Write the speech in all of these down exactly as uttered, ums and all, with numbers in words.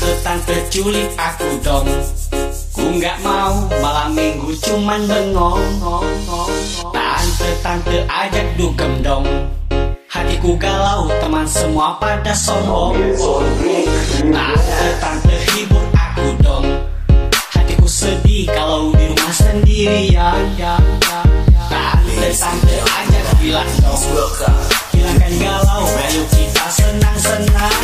Tante culik aku dong. Ku nggak mau malam minggu cuman bengong. Tante-tante ajak dugem dong. Hatiku galau, teman semua pada sombong. Tante-tante hibur aku dong. Hatiku sedih kalau di rumah sendirian. Tante-tante ajak bilang dong. Hilangkan galau, ayo kita senang-senang.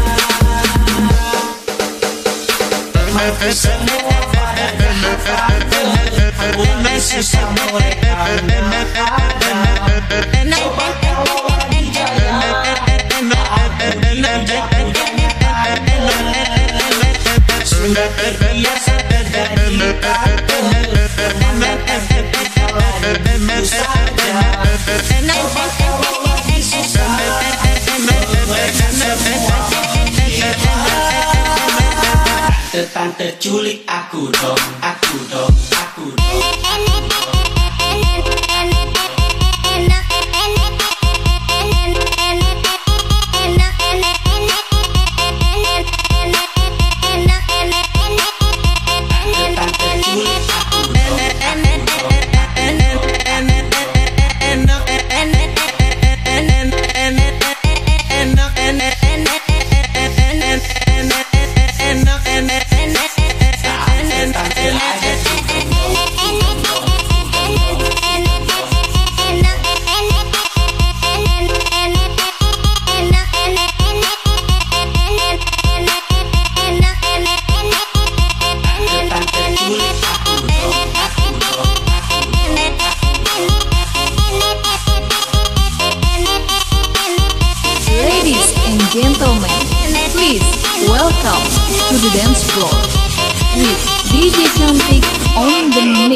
Temanku semua pada jahat tante. Aku lagi susah mereka nggak ada. Coba kalau lagi jaya, aku diinjak punya tante. Sudah terbiasa terjadi tante. Teman kita lagi begitu saja. Coba kalau lagi susah, mereka semua kita. Tante culik aku dong, aku dong, aku dong. Gentlemen, please welcome to the dance floor with D J Cantik on the mix.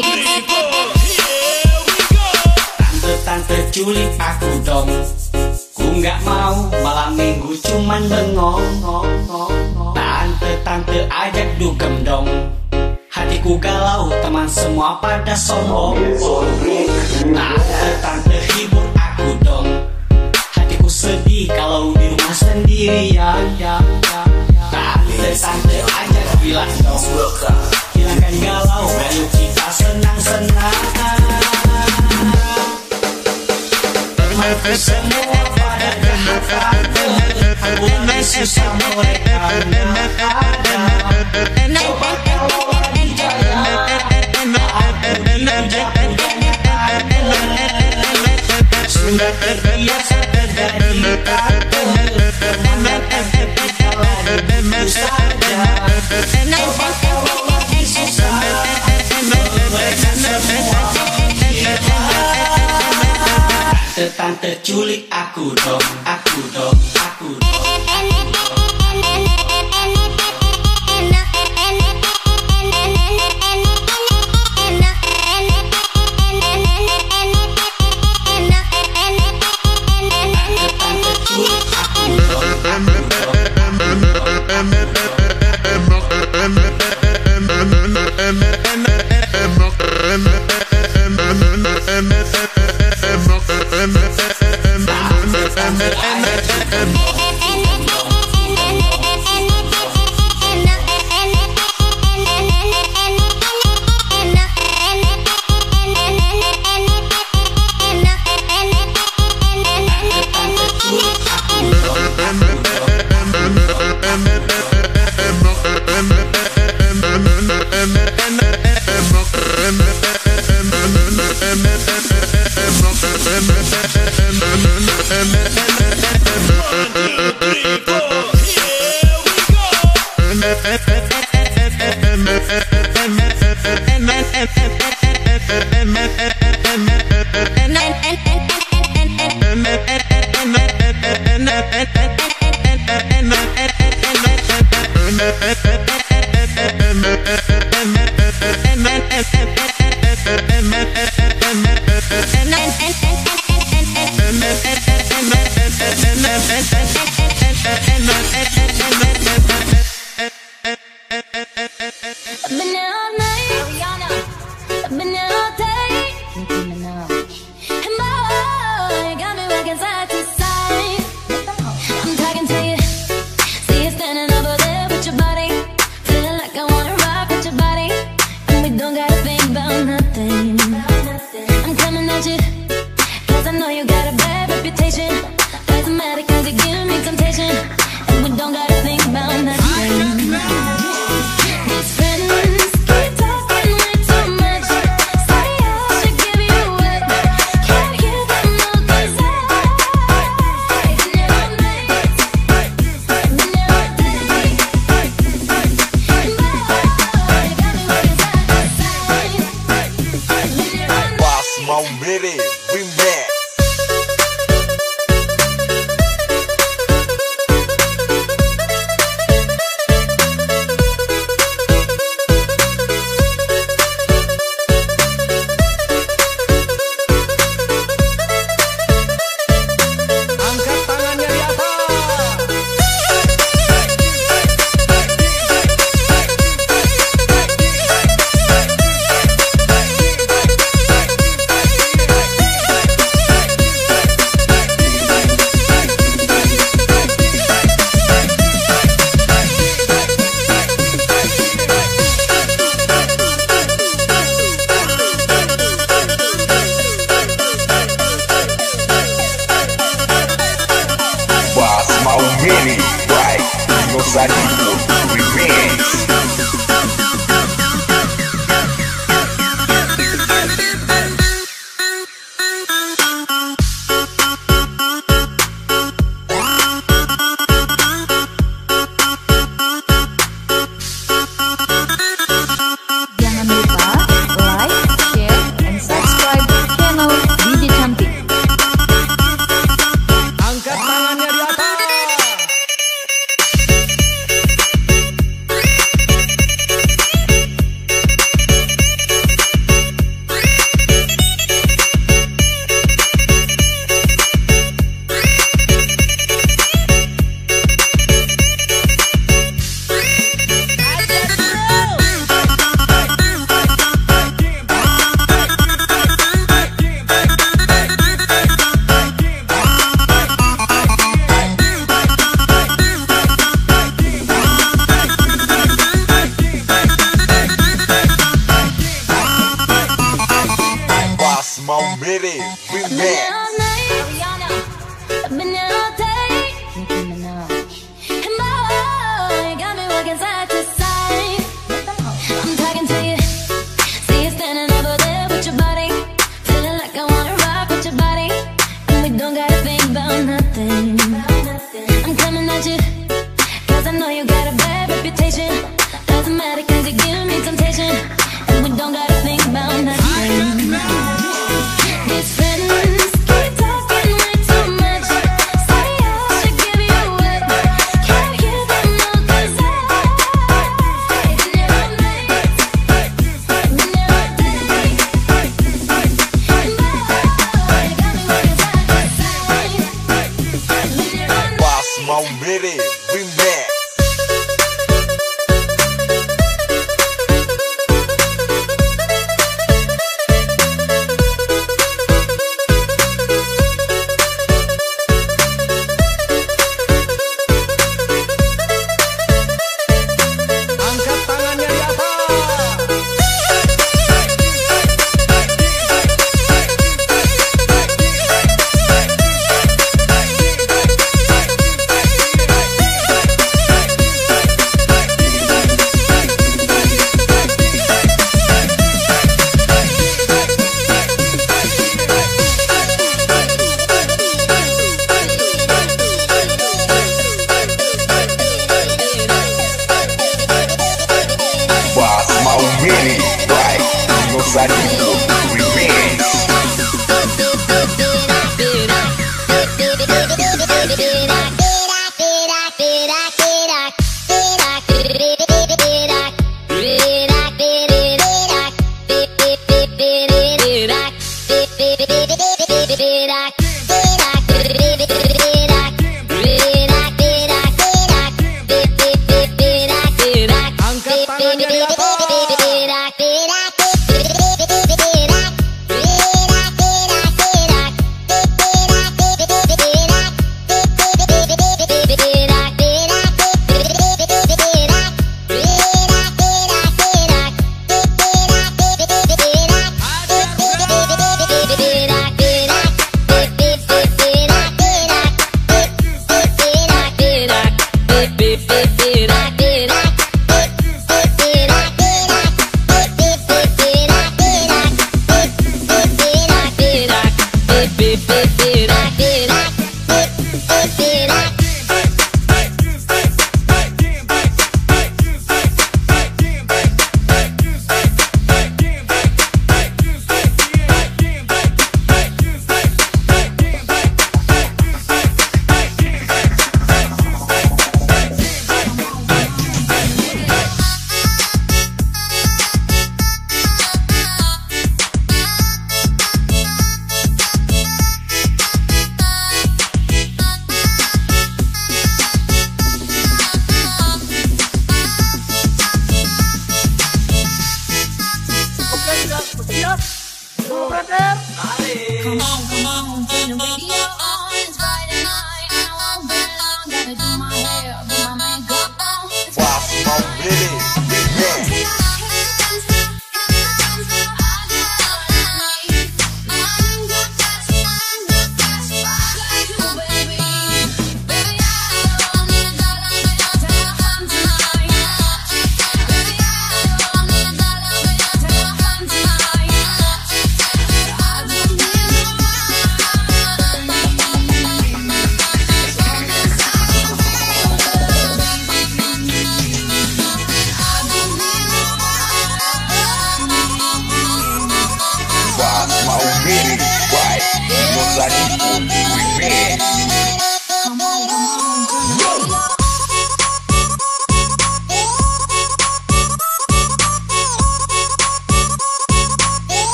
Tante-tante culik aku dong. Ku nggak mau malam minggu cuman bengong. Tante-tante ajak dugem dong. Hatiku galau, teman semua pada sombong. Tante-tante hibur aku dong. Hatiku sedih kalau di rumah sendirian. Tante-tante ajak bilang dong. Hilangkan galau, ayo kita senang-senang. Temanku semua pada jahat tante. Aku lagi susah mereka nggak ada. Coba kalau lagi jaya, aku diinjak punya tante. Sudah terbiasa terjadi tante. Teman kita lagi begitu saja. Coba kalau lagi susah, mereka semua kita. Tante culik aku dong, aku dong, aku dong. Side to side, I'm talking to you. See you standing over there with your body Jangan lupa like, share, and subscribe channel D J Cantik. Angkat tangannya di atas. Small Mini Remix. Small Mini Remix. Angkat tangannya di atas. Small Mini Right. No side Remix. Angkat tangannya di atas.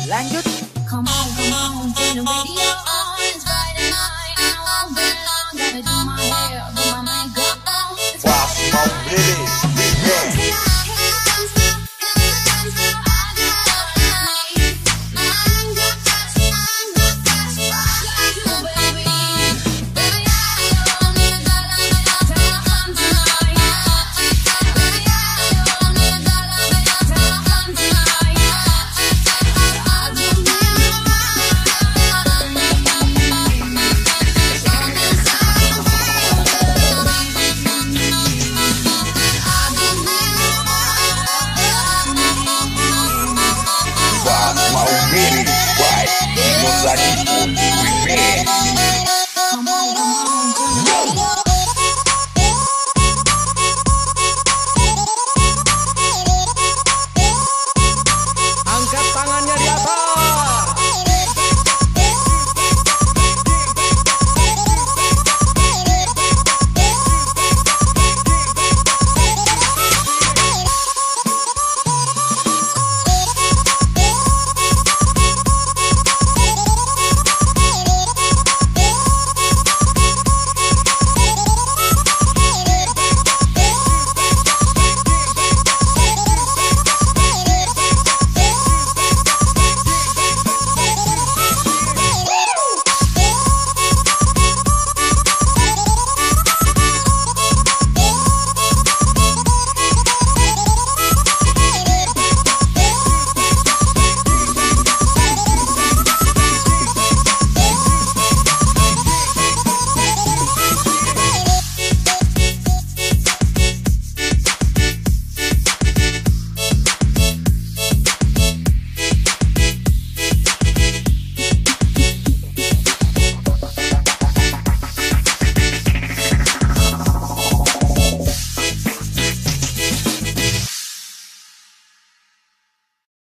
Lanjut. Come on, come on, turn the radio on. It's Friday night and I won't be long. Gotta do my hair, do my makeup on. It's Watch my video remix. Mau Mary by Dino Sadiku.